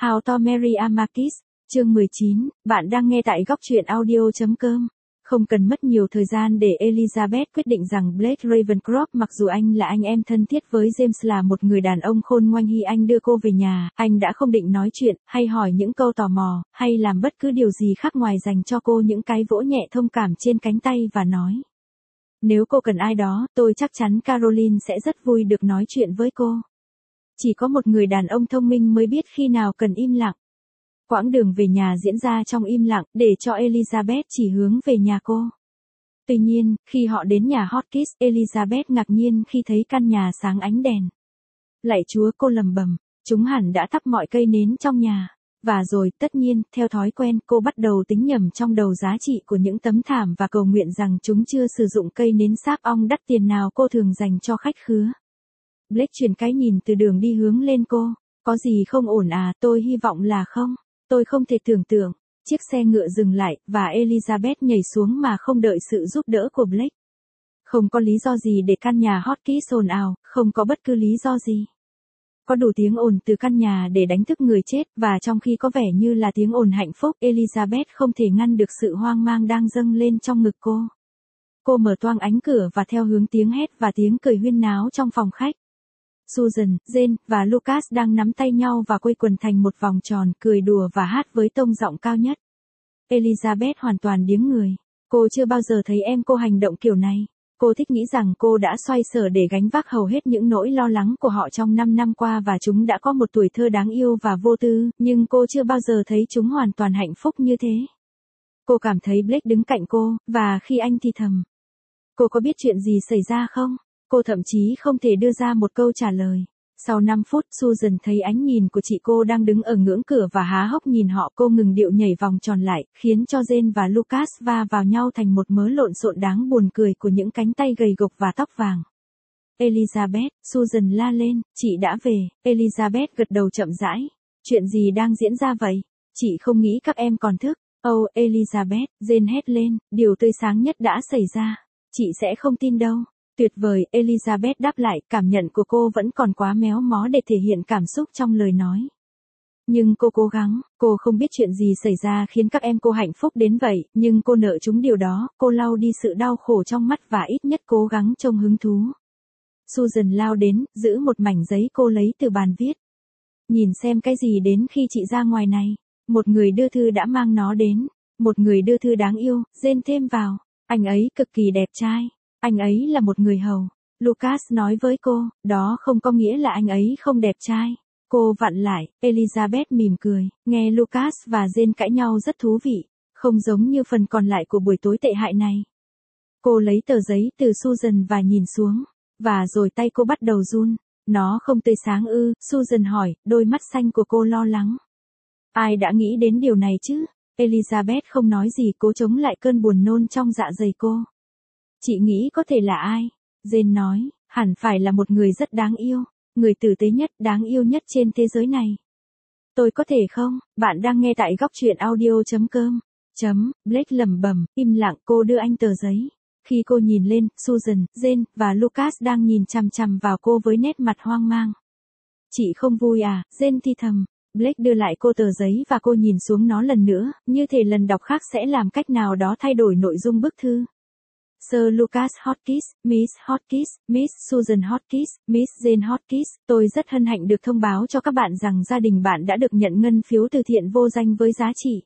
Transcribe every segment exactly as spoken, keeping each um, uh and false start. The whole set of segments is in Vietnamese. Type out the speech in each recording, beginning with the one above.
How to Marry a Marquis, chương mười chín, bạn đang nghe tại góc truyện audio chấm com. Không cần mất nhiều thời gian để Elizabeth quyết định rằng Blake Ravencroft, mặc dù anh là anh em thân thiết với James, là một người đàn ông khôn ngoan. Khi anh đưa cô về nhà, anh đã không định nói chuyện, hay hỏi những câu tò mò, hay làm bất cứ điều gì khác ngoài dành cho cô những cái vỗ nhẹ thông cảm trên cánh tay và nói: nếu cô cần ai đó, tôi chắc chắn Caroline sẽ rất vui được nói chuyện với cô. Chỉ có một người đàn ông thông minh mới biết khi nào cần im lặng. Quãng đường về nhà diễn ra trong im lặng, để cho Elizabeth chỉ hướng về nhà cô. Tuy nhiên, khi họ đến nhà Hotchkiss, Elizabeth ngạc nhiên khi thấy căn nhà sáng ánh đèn. Lạy Chúa, cô lầm bầm, chúng hẳn đã thắp mọi cây nến trong nhà. Và rồi, tất nhiên, theo thói quen, cô bắt đầu tính nhầm trong đầu giá trị của những tấm thảm và cầu nguyện rằng chúng chưa sử dụng cây nến sáp ong đắt tiền nào cô thường dành cho khách khứa. Blake chuyển cái nhìn từ đường đi hướng lên cô. Có gì không ổn à? Tôi hy vọng là không. Tôi không thể tưởng tượng. Chiếc xe ngựa dừng lại, và Elizabeth nhảy xuống mà không đợi sự giúp đỡ của Blake. Không có lý do gì để căn nhà Hotchkiss ồn ào, không có bất cứ lý do gì. Có đủ tiếng ồn từ căn nhà để đánh thức người chết, và trong khi có vẻ như là tiếng ồn hạnh phúc, Elizabeth không thể ngăn được sự hoang mang đang dâng lên trong ngực cô. Cô mở toang ánh cửa và theo hướng tiếng hét và tiếng cười huyên náo trong phòng khách. Susan, Jane, và Lucas đang nắm tay nhau và quây quần thành một vòng tròn, cười đùa và hát với tông giọng cao nhất. Elizabeth hoàn toàn điếng người. Cô chưa bao giờ thấy em cô hành động kiểu này. Cô thích nghĩ rằng cô đã xoay sở để gánh vác hầu hết những nỗi lo lắng của họ trong năm năm qua, và chúng đã có một tuổi thơ đáng yêu và vô tư, nhưng cô chưa bao giờ thấy chúng hoàn toàn hạnh phúc như thế. Cô cảm thấy Blake đứng cạnh cô, và khi anh thì thầm: cô có biết chuyện gì xảy ra không? Cô thậm chí không thể đưa ra một câu trả lời. Sau năm phút, Susan thấy ánh nhìn của chị cô đang đứng ở ngưỡng cửa và há hốc nhìn họ. Cô ngừng điệu nhảy vòng tròn lại, khiến cho Jane và Lucas va vào nhau thành một mớ lộn xộn đáng buồn cười của những cánh tay gầy gộc và tóc vàng. Elizabeth, Susan la lên, chị đã về. Elizabeth gật đầu chậm rãi. Chuyện gì đang diễn ra vậy? Chị không nghĩ các em còn thức. Oh, Elizabeth, Jane hét lên, điều tươi sáng nhất đã xảy ra. Chị sẽ không tin đâu. Tuyệt vời, Elizabeth đáp lại, cảm nhận của cô vẫn còn quá méo mó để thể hiện cảm xúc trong lời nói. Nhưng cô cố gắng, cô không biết chuyện gì xảy ra khiến các em cô hạnh phúc đến vậy, nhưng cô nợ chúng điều đó. Cô lau đi sự đau khổ trong mắt và ít nhất cố gắng trông hứng thú. Susan lao đến, giữ một mảnh giấy cô lấy từ bàn viết. Nhìn xem cái gì đến khi chị ra ngoài này. Một người đưa thư đã mang nó đến. Một người đưa thư đáng yêu, Jane thêm vào. Anh ấy cực kỳ đẹp trai. Anh ấy là một người hầu. Lucas nói với cô, đó không có nghĩa là anh ấy không đẹp trai. Cô vặn lại, Elizabeth mỉm cười, nghe Lucas và Jane cãi nhau rất thú vị, không giống như phần còn lại của buổi tối tệ hại này. Cô lấy tờ giấy từ Susan và nhìn xuống, và rồi tay cô bắt đầu run. Nó không tươi sáng ư? Susan hỏi, đôi mắt xanh của cô lo lắng. Ai đã nghĩ đến điều này chứ? Elizabeth không nói gì, cố chống lại cơn buồn nôn trong dạ dày cô. Chị nghĩ có thể là ai? Jane nói, hẳn phải là một người rất đáng yêu, người tử tế nhất, đáng yêu nhất trên thế giới này. Tôi có thể không? Bạn đang nghe tại góc truyện audio chấm com. Chấm, Blake lẩm bẩm, im lặng. Cô đưa anh tờ giấy. Khi cô nhìn lên, Susan, Jane, và Lucas đang nhìn chằm chằm vào cô với nét mặt hoang mang. Chị không vui à? Jane thì thầm. Blake đưa lại cô tờ giấy và cô nhìn xuống nó lần nữa, như thể lần đọc khác sẽ làm cách nào đó thay đổi nội dung bức thư. Sir Lucas Hotchkiss, Miss Hotchkiss, Miss Susan Hotchkiss, Miss Jane Hotchkiss, tôi rất hân hạnh được thông báo cho các bạn rằng gia đình bạn đã được nhận ngân phiếu từ thiện vô danh với giá trị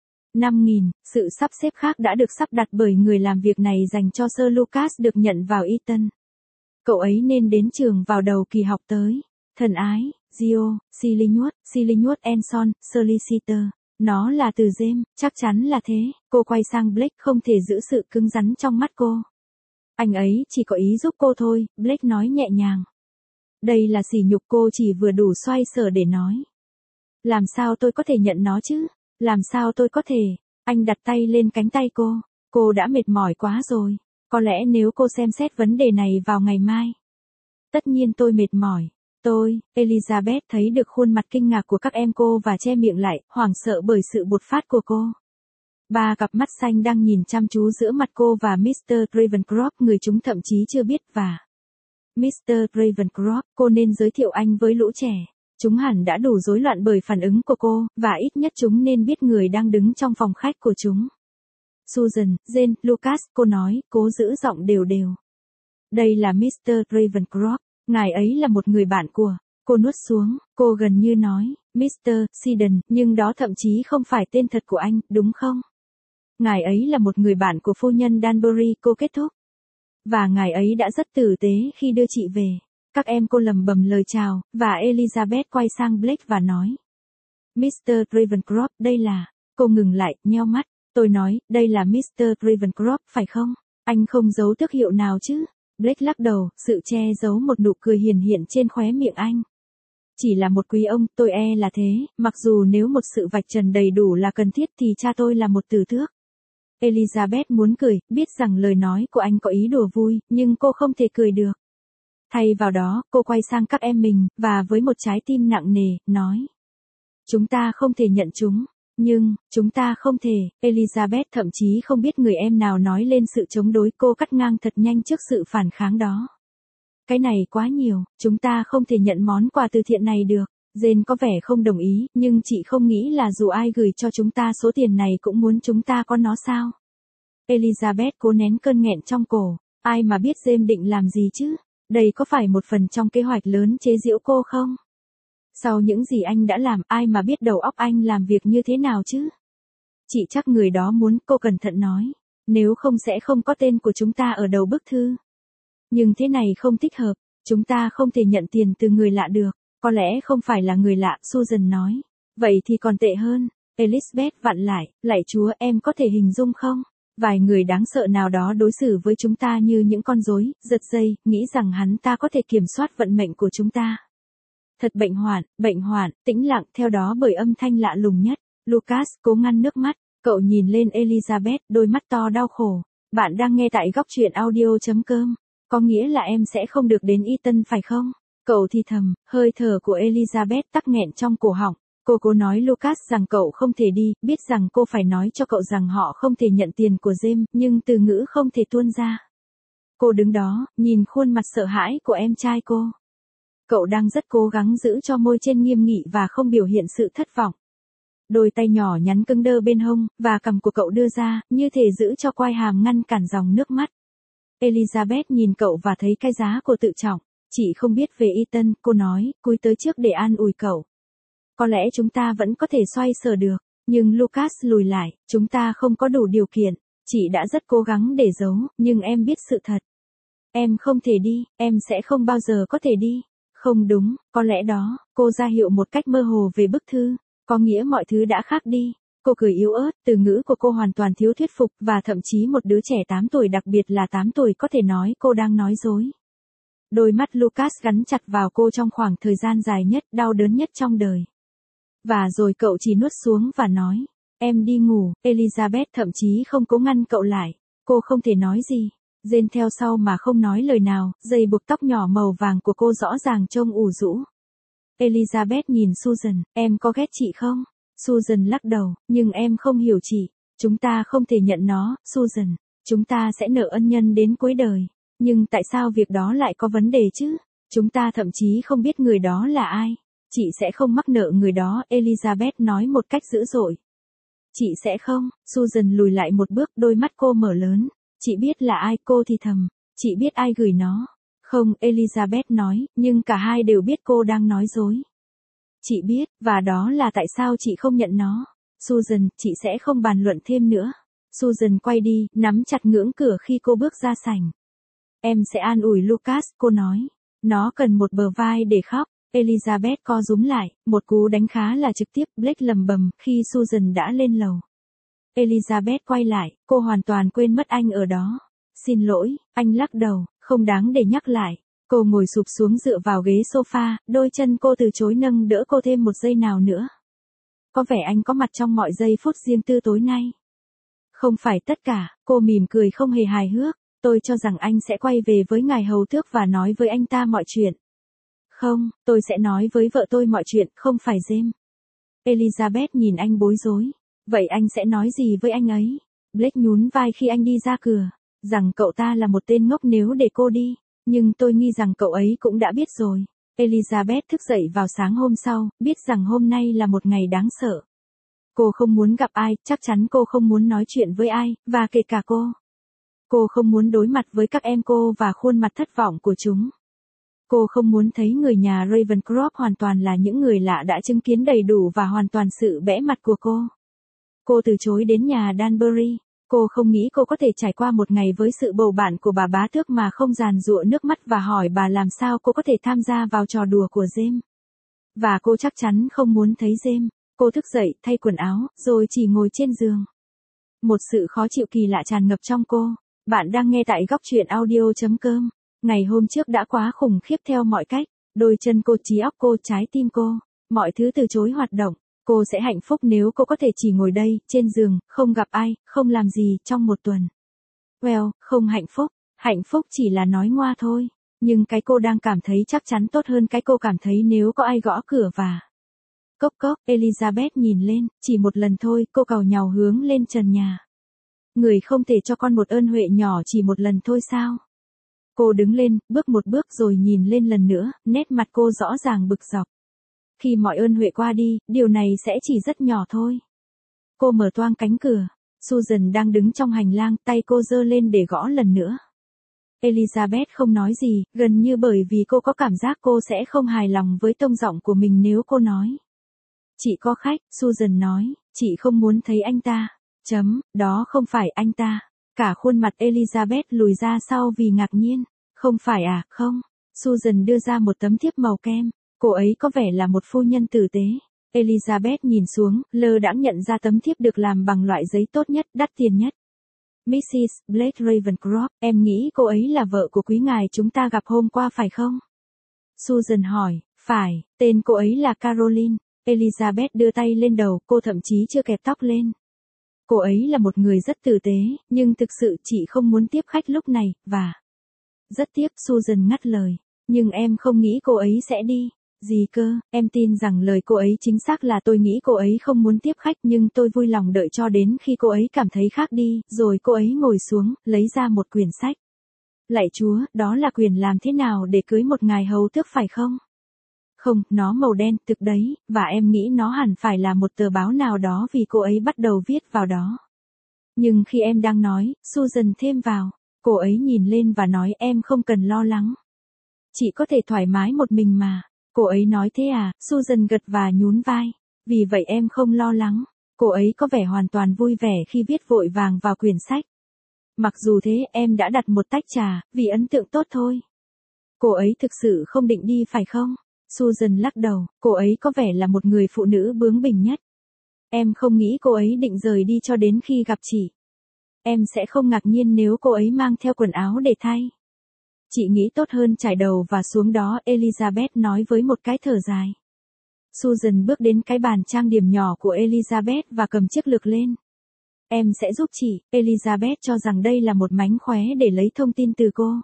năm nghìn. Sự sắp xếp khác đã được sắp đặt bởi người làm việc này dành cho Sir Lucas được nhận vào Eton. Cậu ấy nên đến trường vào đầu kỳ học tới. Thân ái, Gio, Sillinwood, Sillinwood and Son, Solicitor. Nó là từ James, chắc chắn là thế. Cô quay sang Blake, không thể giữ sự cứng rắn trong mắt cô. Anh ấy chỉ có ý giúp cô thôi, Blake nói nhẹ nhàng. Đây là sỉ nhục, cô chỉ vừa đủ xoay sở để nói. Làm sao tôi có thể nhận nó chứ? Làm sao tôi có thể? Anh đặt tay lên cánh tay cô. Cô đã mệt mỏi quá rồi. Có lẽ nếu cô xem xét vấn đề này vào ngày mai. Tất nhiên tôi mệt mỏi. Tôi, Elizabeth thấy được khuôn mặt kinh ngạc của các em cô và che miệng lại, hoảng sợ bởi sự bột phát của cô. Ba cặp mắt xanh đang nhìn chăm chú giữa mặt cô và mít tơ Ravencroft, người chúng thậm chí chưa biết, và mít tơ Ravencroft, cô nên giới thiệu anh với lũ trẻ. Chúng hẳn đã đủ rối loạn bởi phản ứng của cô, và ít nhất chúng nên biết người đang đứng trong phòng khách của chúng. Susan, Jane, Lucas, cô nói, cố giữ giọng đều đều. Đây là mít tơ Ravencroft, ngài ấy là một người bạn của. Cô nuốt xuống, cô gần như nói, mít tơ Seaton, nhưng đó thậm chí không phải tên thật của anh, đúng không? Ngài ấy là một người bạn của phu nhân Danbury, cô kết thúc. Và ngài ấy đã rất tử tế khi đưa chị về. Các em cô lầm bầm lời chào, và Elizabeth quay sang Blake và nói. mít tơ Ravencroft, đây là... Cô ngừng lại, nheo mắt. Tôi nói, đây là mít tơ Ravencroft, phải không? Anh không giấu tước hiệu nào chứ? Blake lắc đầu, sự che giấu một nụ cười hiền hiện trên khóe miệng anh. Chỉ là một quý ông, tôi e là thế, mặc dù nếu một sự vạch trần đầy đủ là cần thiết thì cha tôi là một tử tước. Elizabeth muốn cười, biết rằng lời nói của anh có ý đùa vui, nhưng cô không thể cười được. Thay vào đó, cô quay sang các em mình, và với một trái tim nặng nề, nói. Chúng ta không thể nhận chúng. Nhưng, chúng ta không thể, Elizabeth thậm chí không biết người em nào nói lên sự chống đối, cô cắt ngang thật nhanh trước sự phản kháng đó. Cái này quá nhiều, chúng ta không thể nhận món quà từ thiện này được. Jane có vẻ không đồng ý, nhưng chị không nghĩ là dù ai gửi cho chúng ta số tiền này cũng muốn chúng ta có nó sao? Elizabeth cố nén cơn nghẹn trong cổ, ai mà biết James định làm gì chứ? Đây có phải một phần trong kế hoạch lớn chế giễu cô không? Sau những gì anh đã làm, ai mà biết đầu óc anh làm việc như thế nào chứ? Chị chắc người đó muốn, cô cẩn thận nói. Nếu không sẽ không có tên của chúng ta ở đầu bức thư. Nhưng thế này không thích hợp, chúng ta không thể nhận tiền từ người lạ được. Có lẽ không phải là người lạ, Susan nói. Vậy thì còn tệ hơn. Elizabeth vặn lại, lạy Chúa, em có thể hình dung không? Vài người đáng sợ nào đó đối xử với chúng ta như những con rối, giật dây, nghĩ rằng hắn ta có thể kiểm soát vận mệnh của chúng ta. Thật bệnh hoạn, bệnh hoạn, tĩnh lặng theo đó bởi âm thanh lạ lùng nhất. Lucas cố ngăn nước mắt, cậu nhìn lên Elizabeth, đôi mắt to đau khổ. Bạn đang nghe tại góc truyện audio.com. Có nghĩa là em sẽ không được đến Eton phải không? Cậu thì thầm, hơi thở của Elizabeth tắc nghẹn trong cổ họng. Cô cố nói Lucas rằng cậu không thể đi, biết rằng cô phải nói cho cậu rằng họ không thể nhận tiền của James, nhưng từ ngữ không thể tuôn ra. Cô đứng đó, nhìn khuôn mặt sợ hãi của em trai cô. Cậu đang rất cố gắng giữ cho môi trên nghiêm nghị và không biểu hiện sự thất vọng. Đôi tay nhỏ nhắn cứng đơ bên hông, và cằm của cậu đưa ra, như thể giữ cho quai hàm ngăn cản dòng nước mắt. Elizabeth nhìn cậu và thấy cái giá của tự trọng. Chị không biết về Eton, cô nói, cúi tới trước để an ủi cậu. Có lẽ chúng ta vẫn có thể xoay sở được, nhưng Lucas lùi lại, chúng ta không có đủ điều kiện. Chị đã rất cố gắng để giấu, nhưng em biết sự thật. Em không thể đi, em sẽ không bao giờ có thể đi. Không đúng, có lẽ đó, cô ra hiệu một cách mơ hồ về bức thư, có nghĩa mọi thứ đã khác đi. Cô cười yếu ớt, từ ngữ của cô hoàn toàn thiếu thuyết phục, và thậm chí một đứa trẻ tám tuổi, đặc biệt là tám tuổi, có thể nói cô đang nói dối. Đôi mắt Lucas gắn chặt vào cô trong khoảng thời gian dài nhất, đau đớn nhất trong đời. Và rồi cậu chỉ nuốt xuống và nói, em đi ngủ. Elizabeth thậm chí không cố ngăn cậu lại, cô không thể nói gì. Jane theo sau mà không nói lời nào, dây buộc tóc nhỏ màu vàng của cô rõ ràng trông ủ rũ. Elizabeth nhìn Susan, em có ghét chị không? Susan lắc đầu, nhưng em không hiểu chị. Chúng ta không thể nhận nó, Susan. Chúng ta sẽ nợ ân nhân đến cuối đời. Nhưng tại sao việc đó lại có vấn đề chứ? Chúng ta thậm chí không biết người đó là ai. Chị sẽ không mắc nợ người đó, Elizabeth nói một cách dữ dội. Chị sẽ không, Susan lùi lại một bước, đôi mắt cô mở lớn. Chị biết là ai, cô thì thầm. Chị biết ai gửi nó. Không, Elizabeth nói, nhưng cả hai đều biết cô đang nói dối. Chị biết, và đó là tại sao chị không nhận nó. Susan, chị sẽ không bàn luận thêm nữa. Susan quay đi, nắm chặt ngưỡng cửa khi cô bước ra sảnh. Em sẽ an ủi Lucas, cô nói. Nó cần một bờ vai để khóc. Elizabeth co rúm lại, một cú đánh khá là trực tiếp, Blake lầm bầm, khi Susan đã lên lầu. Elizabeth quay lại, cô hoàn toàn quên mất anh ở đó. Xin lỗi, anh lắc đầu, không đáng để nhắc lại. Cô ngồi sụp xuống dựa vào ghế sofa, đôi chân cô từ chối nâng đỡ cô thêm một giây nào nữa. Có vẻ anh có mặt trong mọi giây phút riêng tư tối nay. Không phải tất cả, cô mỉm cười không hề hài hước. Tôi cho rằng anh sẽ quay về với ngài hầu tước và nói với anh ta mọi chuyện. Không, tôi sẽ nói với vợ tôi mọi chuyện, không phải James. Elizabeth nhìn anh bối rối. Vậy anh sẽ nói gì với anh ấy? Blake nhún vai khi anh đi ra cửa. Rằng cậu ta là một tên ngốc nếu để cô đi. Nhưng tôi nghi rằng cậu ấy cũng đã biết rồi. Elizabeth thức dậy vào sáng hôm sau, biết rằng hôm nay là một ngày đáng sợ. Cô không muốn gặp ai, chắc chắn cô không muốn nói chuyện với ai, và kể cả cô. Cô không muốn đối mặt với các em cô và khuôn mặt thất vọng của chúng. Cô không muốn thấy người nhà Ravencroft hoàn toàn là những người lạ đã chứng kiến đầy đủ và hoàn toàn sự bẽ mặt của cô. Cô từ chối đến nhà Danbury. Cô không nghĩ cô có thể trải qua một ngày với sự bầu bạn của bà bá tước mà không giàn giụa nước mắt và hỏi bà làm sao cô có thể tham gia vào trò đùa của James. Và cô chắc chắn không muốn thấy James. Cô thức dậy, thay quần áo, rồi chỉ ngồi trên giường. Một sự khó chịu kỳ lạ tràn ngập trong cô. Bạn đang nghe tại góc truyện audio chấm com. Ngày hôm trước đã quá khủng khiếp theo mọi cách. Đôi chân cô, trí óc cô, trái tim cô. Mọi thứ từ chối hoạt động. Cô sẽ hạnh phúc nếu cô có thể chỉ ngồi đây, trên giường, không gặp ai, không làm gì, trong một tuần. Well, không hạnh phúc. Hạnh phúc chỉ là nói ngoa thôi. Nhưng cái cô đang cảm thấy chắc chắn tốt hơn cái cô cảm thấy nếu có ai gõ cửa và... Cốc cốc, Elizabeth nhìn lên, chỉ một lần thôi, cô càu nhàu hướng lên trần nhà. Người không thể cho con một ơn huệ nhỏ chỉ một lần thôi sao? Cô đứng lên, bước một bước rồi nhìn lên lần nữa, nét mặt cô rõ ràng bực dọc. Khi mọi ơn huệ qua đi, điều này sẽ chỉ rất nhỏ thôi. Cô mở toang cánh cửa. Susan đang đứng trong hành lang, tay cô giơ lên để gõ lần nữa. Elizabeth không nói gì, gần như bởi vì cô có cảm giác cô sẽ không hài lòng với tông giọng của mình nếu cô nói. Chị có khách, Susan nói, chị không muốn thấy anh ta. Chấm, đó không phải anh ta. Cả khuôn mặt Elizabeth lùi ra sau vì ngạc nhiên. Không phải à, không. Susan đưa ra một tấm thiếp màu kem. Cô ấy có vẻ là một phu nhân tử tế. Elizabeth nhìn xuống, lơ đãng nhận ra tấm thiếp được làm bằng loại giấy tốt nhất, đắt tiền nhất. missus Blake Ravencroft, em nghĩ cô ấy là vợ của quý ngài chúng ta gặp hôm qua phải không? Susan hỏi, phải, tên cô ấy là Caroline. Elizabeth đưa tay lên đầu, cô thậm chí chưa kẹp tóc lên. Cô ấy là một người rất tử tế, nhưng thực sự chị không muốn tiếp khách lúc này, và... Rất tiếc, Susan ngắt lời. Nhưng em không nghĩ cô ấy sẽ đi. Gì cơ, em tin rằng lời cô ấy chính xác là tôi nghĩ cô ấy không muốn tiếp khách nhưng tôi vui lòng đợi cho đến khi cô ấy cảm thấy khác đi, rồi cô ấy ngồi xuống, lấy ra một quyển sách. Lạy Chúa, đó là quyền làm thế nào để cưới một ngài hầu tước phải không? Không, nó màu đen, thực đấy, và em nghĩ nó hẳn phải là một tờ báo nào đó vì cô ấy bắt đầu viết vào đó. Nhưng khi em đang nói, Susan thêm vào, cô ấy nhìn lên và nói em không cần lo lắng. Chị có thể thoải mái một mình mà. Cô ấy nói thế à, Susan gật và nhún vai. Vì vậy em không lo lắng. Cô ấy có vẻ hoàn toàn vui vẻ khi viết vội vàng vào quyển sách. Mặc dù thế em đã đặt một tách trà, vì ấn tượng tốt thôi. Cô ấy thực sự không định đi phải không? Susan lắc đầu, cô ấy có vẻ là một người phụ nữ bướng bỉnh nhất. Em không nghĩ cô ấy định rời đi cho đến khi gặp chị. Em sẽ không ngạc nhiên nếu cô ấy mang theo quần áo để thay. Chị nghĩ tốt hơn trải đầu và xuống đó, Elizabeth nói với một cái thở dài. Susan bước đến cái bàn trang điểm nhỏ của Elizabeth và cầm chiếc lược lên. Em sẽ giúp chị, Elizabeth cho rằng đây là một mánh khóe để lấy thông tin từ cô.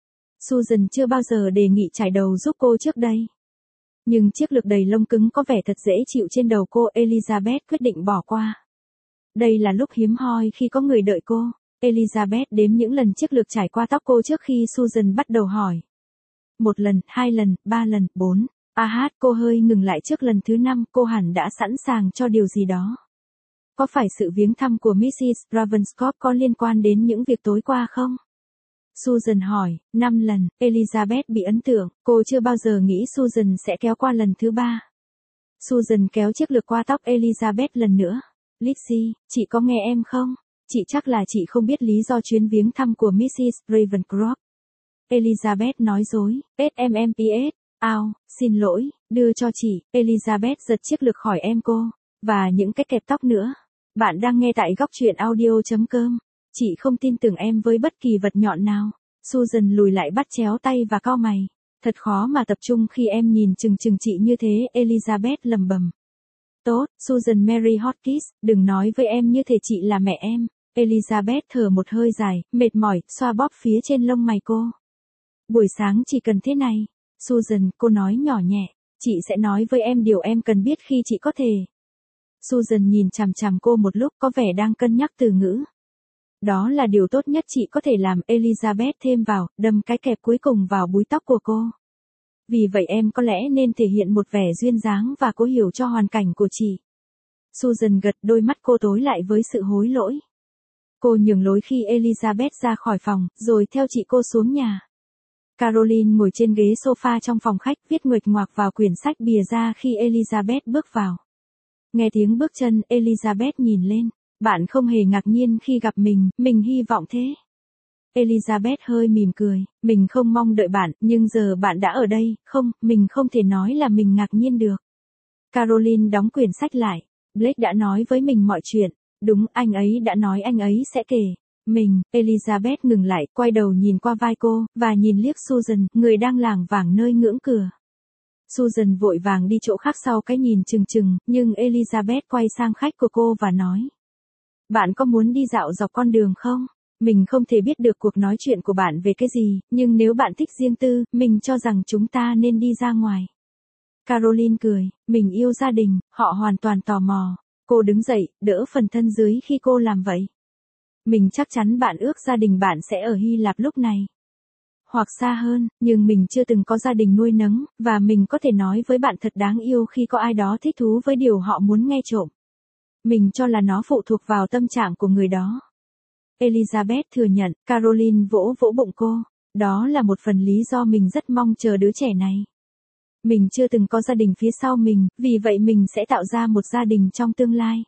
Susan chưa bao giờ đề nghị trải đầu giúp cô trước đây. Nhưng chiếc lược đầy lông cứng có vẻ thật dễ chịu trên đầu cô, Elizabeth quyết định bỏ qua. Đây là lúc hiếm hoi khi có người đợi cô. Elizabeth đếm những lần chiếc lược trải qua tóc cô trước khi Susan bắt đầu hỏi. Một lần, hai lần, ba lần, bốn. À hát, cô hơi ngừng lại trước lần thứ năm, cô hẳn đã sẵn sàng cho điều gì đó. Có phải sự viếng thăm của missus Ravenscroft có liên quan đến những việc tối qua không? Susan hỏi, năm lần, Elizabeth bị ấn tượng, cô chưa bao giờ nghĩ Susan sẽ kéo qua lần thứ ba. Susan kéo chiếc lược qua tóc Elizabeth lần nữa. Lizzie, chị có nghe em không? Chị chắc là chị không biết lý do chuyến viếng thăm của missus Ravencroft. Elizabeth nói dối, SMMPS, ao, xin lỗi, đưa cho chị, Elizabeth giật chiếc lược khỏi em cô, và những cái kẹp tóc nữa. Bạn đang nghe tại góc truyện audio chấm com. Chị không tin tưởng em với bất kỳ vật nhọn nào. Susan lùi lại bắt chéo tay và cau mày. Thật khó mà tập trung khi em nhìn chừng chừng chị như thế, Elizabeth lầm bầm. Tốt, Susan Mary Hotkiss, đừng nói với em như thể chị là mẹ em. Elizabeth thở một hơi dài, mệt mỏi, xoa bóp phía trên lông mày cô. Buổi sáng chỉ cần thế này. Susan, cô nói nhỏ nhẹ, chị sẽ nói với em điều em cần biết khi chị có thể. Susan nhìn chằm chằm cô một lúc có vẻ đang cân nhắc từ ngữ. Đó là điều tốt nhất chị có thể làm, Elizabeth thêm vào, đâm cái kẹp cuối cùng vào búi tóc của cô. Vì vậy em có lẽ nên thể hiện một vẻ duyên dáng và cố hiểu cho hoàn cảnh của chị. Susan gật, đôi mắt cô tối lại với sự hối lỗi. Cô nhường lối khi Elizabeth ra khỏi phòng, rồi theo chị cô xuống nhà. Caroline ngồi trên ghế sofa trong phòng khách, viết nguệch ngoạc vào quyển sách bìa ra khi Elizabeth bước vào. Nghe tiếng bước chân, Elizabeth nhìn lên. Bạn không hề ngạc nhiên khi gặp mình, mình hy vọng thế. Elizabeth hơi mỉm cười, mình không mong đợi bạn, nhưng giờ bạn đã ở đây, không, mình không thể nói là mình ngạc nhiên được. Caroline đóng quyển sách lại. Blake đã nói với mình mọi chuyện. Đúng, anh ấy đã nói anh ấy sẽ kể. Mình, Elizabeth ngừng lại, quay đầu nhìn qua vai cô, và nhìn liếc Susan, người đang lảng vảng nơi ngưỡng cửa. Susan vội vàng đi chỗ khác sau cái nhìn chừng chừng, nhưng Elizabeth quay sang khách của cô và nói. Bạn có muốn đi dạo dọc con đường không? Mình không thể biết được cuộc nói chuyện của bạn về cái gì, nhưng nếu bạn thích riêng tư, mình cho rằng chúng ta nên đi ra ngoài. Caroline cười, mình yêu gia đình, họ hoàn toàn tò mò. Cô đứng dậy, đỡ phần thân dưới khi cô làm vậy. Mình chắc chắn bạn ước gia đình bạn sẽ ở Hy Lạp lúc này. Hoặc xa hơn, nhưng mình chưa từng có gia đình nuôi nấng, và mình có thể nói với bạn thật đáng yêu khi có ai đó thích thú với điều họ muốn nghe trộm. Mình cho là nó phụ thuộc vào tâm trạng của người đó. Elizabeth thừa nhận, Caroline vỗ vỗ bụng cô. Đó là một phần lý do mình rất mong chờ đứa trẻ này. Mình chưa từng có gia đình phía sau mình, vì vậy mình sẽ tạo ra một gia đình trong tương lai.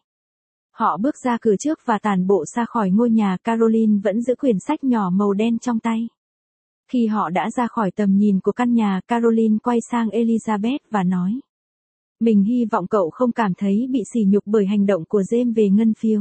Họ bước ra cửa trước và tản bộ ra khỏi ngôi nhà. Caroline vẫn giữ quyển sách nhỏ màu đen trong tay. Khi họ đã ra khỏi tầm nhìn của căn nhà, Caroline quay sang Elizabeth và nói. Mình hy vọng cậu không cảm thấy bị sỉ nhục bởi hành động của James về ngân phiếu.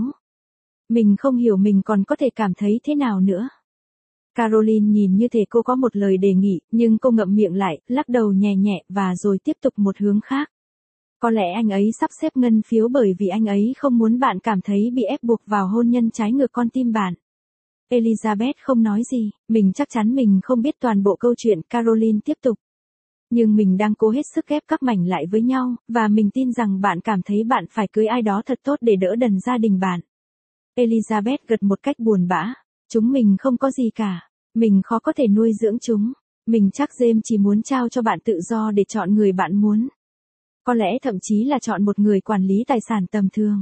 Mình không hiểu mình còn có thể cảm thấy thế nào nữa. Caroline nhìn như thể cô có một lời đề nghị, nhưng cô ngậm miệng lại, lắc đầu nhẹ nhẹ và rồi tiếp tục một hướng khác. Có lẽ anh ấy sắp xếp ngân phiếu bởi vì anh ấy không muốn bạn cảm thấy bị ép buộc vào hôn nhân trái ngược con tim bạn. Elizabeth không nói gì, mình chắc chắn mình không biết toàn bộ câu chuyện. Caroline tiếp tục. Nhưng mình đang cố hết sức ghép các mảnh lại với nhau, và mình tin rằng bạn cảm thấy bạn phải cưới ai đó thật tốt để đỡ đần gia đình bạn. Elizabeth gật một cách buồn bã. Chúng mình không có gì cả. Mình khó có thể nuôi dưỡng chúng. Mình chắc James chỉ muốn trao cho bạn tự do để chọn người bạn muốn. Có lẽ thậm chí là chọn một người quản lý tài sản tầm thường.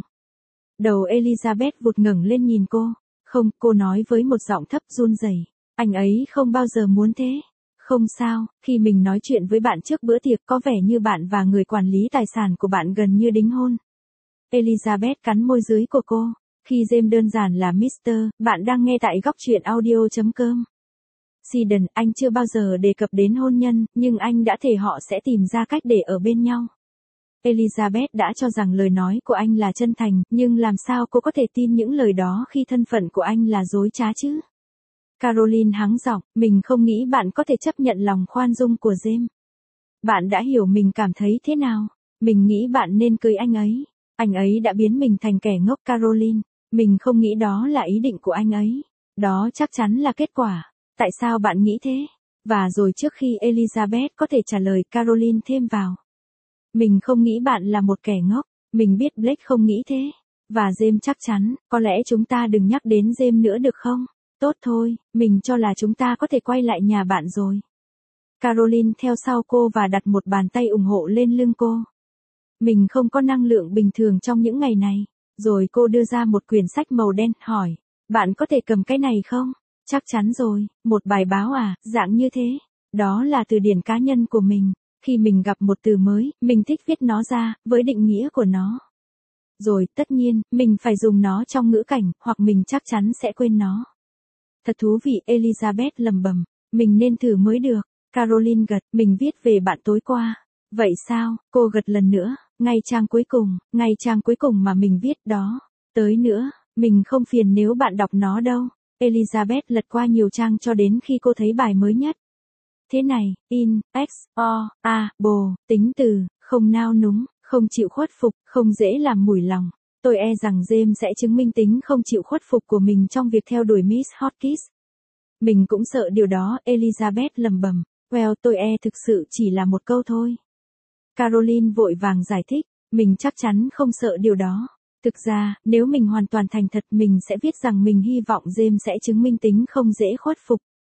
Đầu Elizabeth vụt ngẩng lên nhìn cô. Không, cô nói với một giọng thấp run rẩy. Anh ấy không bao giờ muốn thế. Không sao, khi mình nói chuyện với bạn trước bữa tiệc có vẻ như bạn và người quản lý tài sản của bạn gần như đính hôn. Elizabeth cắn môi dưới của cô. Khi James đơn giản là Mister, bạn đang nghe tại góc truyện audio chấm com. Siddon, anh chưa bao giờ đề cập đến hôn nhân, nhưng anh đã thề họ sẽ tìm ra cách để ở bên nhau. Elizabeth đã cho rằng lời nói của anh là chân thành, nhưng làm sao cô có thể tin những lời đó khi thân phận của anh là dối trá chứ? Caroline hắng giọng, mình không nghĩ bạn có thể chấp nhận lòng khoan dung của James. Bạn đã hiểu mình cảm thấy thế nào? Mình nghĩ bạn nên cưới anh ấy. Anh ấy đã biến mình thành kẻ ngốc. Caroline, mình không nghĩ đó là ý định của anh ấy. Đó chắc chắn là kết quả. Tại sao bạn nghĩ thế? Và rồi trước khi Elizabeth có thể trả lời, Caroline thêm vào. Mình không nghĩ bạn là một kẻ ngốc. Mình biết Blake không nghĩ thế. Và James chắc chắn, có lẽ chúng ta đừng nhắc đến James nữa được không? Tốt thôi, mình cho là chúng ta có thể quay lại nhà bạn rồi. Caroline theo sau cô và đặt một bàn tay ủng hộ lên lưng cô. Mình không có năng lượng bình thường trong những ngày này. Rồi cô đưa ra một quyển sách màu đen, hỏi. Bạn có thể cầm cái này không? Chắc chắn rồi, một bài báo à, dạng như thế. Đó là từ điển cá nhân của mình. Khi mình gặp một từ mới, mình thích viết nó ra, với định nghĩa của nó. Rồi, tất nhiên, mình phải dùng nó trong ngữ cảnh, hoặc mình chắc chắn sẽ quên nó. Thật thú vị, Elizabeth lầm bầm. Mình nên thử mới được. Caroline gật, mình viết về bạn tối qua. Vậy sao, cô gật lần nữa, ngay trang cuối cùng, ngay trang cuối cùng mà mình viết đó. Tới nữa, mình không phiền nếu bạn đọc nó đâu. Elizabeth lật qua nhiều trang cho đến khi cô thấy bài mới nhất. Thế này, in, x, o, a, bồ, tính từ, không nao núng, không chịu khuất phục, không dễ làm mủi lòng. Tôi e rằng James sẽ chứng minh tính không chịu khuất phục của mình trong việc theo đuổi Miss Hotkiss. Mình cũng sợ điều đó, Elizabeth lầm bầm. Well, tôi e thực sự chỉ là một câu thôi. Caroline vội vàng giải thích, mình chắc chắn không sợ điều đó. Thực ra, nếu mình hoàn toàn thành thật mình sẽ viết rằng mình hy vọng James sẽ chứng minh tính không dễ khuất phục.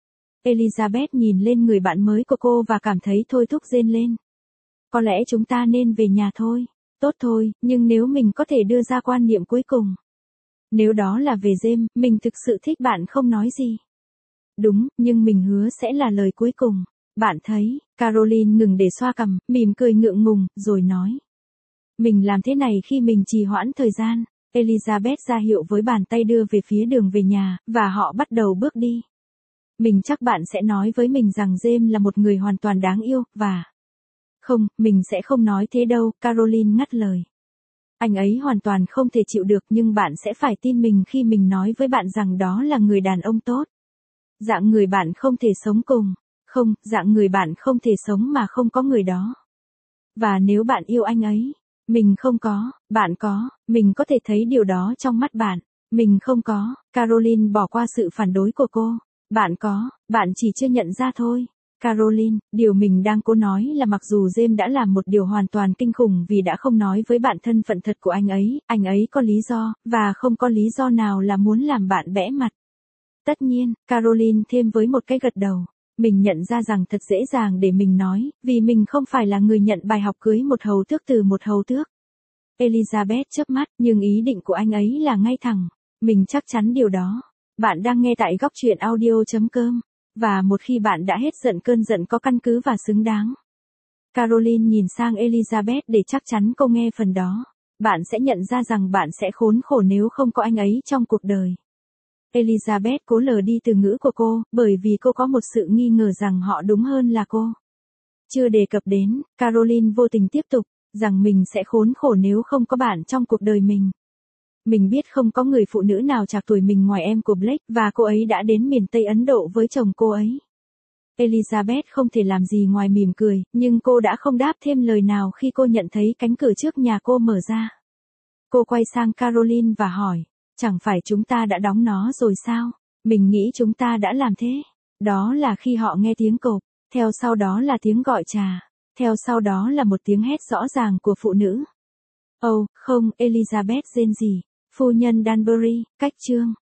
Elizabeth nhìn lên người bạn mới của cô và cảm thấy thôi thúc rên lên. Có lẽ chúng ta nên về nhà thôi. Tốt thôi, nhưng nếu mình có thể đưa ra quan niệm cuối cùng. Nếu đó là về James, mình thực sự thích bạn không nói gì. Đúng, nhưng mình hứa sẽ là lời cuối cùng. Bạn thấy, Caroline ngừng để xoa cằm, mỉm cười ngượng ngùng, rồi nói. Mình làm thế này khi mình trì hoãn thời gian. Elizabeth ra hiệu với bàn tay đưa về phía đường về nhà, và họ bắt đầu bước đi. Mình chắc bạn sẽ nói với mình rằng James là một người hoàn toàn đáng yêu, và... Không, mình sẽ không nói thế đâu, Caroline ngắt lời. Anh ấy hoàn toàn không thể chịu được nhưng bạn sẽ phải tin mình khi mình nói với bạn rằng đó là người đàn ông tốt. Dạng người bạn không thể sống cùng. Không, dạng người bạn không thể sống mà không có người đó. Và nếu bạn yêu anh ấy, mình không có, bạn có, mình có thể thấy điều đó trong mắt bạn. Mình không có, Caroline bỏ qua sự phản đối của cô. Bạn có, bạn chỉ chưa nhận ra thôi. Caroline, điều mình đang cố nói là mặc dù James đã làm một điều hoàn toàn kinh khủng vì đã không nói với bạn thân phận thật của anh ấy, anh ấy có lý do, và không có lý do nào là muốn làm bạn bẽ mặt. Tất nhiên, Caroline thêm với một cái gật đầu. Mình nhận ra rằng thật dễ dàng để mình nói, vì mình không phải là người nhận bài học cưới một hầu tước từ một hầu tước. Elizabeth chớp mắt, nhưng ý định của anh ấy là ngay thẳng. Mình chắc chắn điều đó. Bạn đang nghe tại góc truyện audio chấm com. Và một khi bạn đã hết giận cơn giận có căn cứ và xứng đáng. Caroline nhìn sang Elizabeth để chắc chắn cô nghe phần đó. Bạn sẽ nhận ra rằng bạn sẽ khốn khổ nếu không có anh ấy trong cuộc đời. Elizabeth cố lờ đi từ ngữ của cô, bởi vì cô có một sự nghi ngờ rằng họ đúng hơn là cô. Chưa đề cập đến, Caroline vô tình tiếp tục, rằng mình sẽ khốn khổ nếu không có bạn trong cuộc đời mình. Mình biết không có người phụ nữ nào trạc tuổi mình ngoài em của Blake, và cô ấy đã đến miền Tây Ấn Độ với chồng cô ấy. Elizabeth không thể làm gì ngoài mỉm cười, nhưng cô đã không đáp thêm lời nào khi cô nhận thấy cánh cửa trước nhà cô mở ra. Cô quay sang Caroline và hỏi, chẳng phải chúng ta đã đóng nó rồi sao? Mình nghĩ chúng ta đã làm thế. Đó là khi họ nghe tiếng cộp, theo sau đó là tiếng gọi trà, theo sau đó là một tiếng hét rõ ràng của phụ nữ. Ồ, oh, không, Elizabeth rên rỉ. Phu nhân Danbury, cách chương.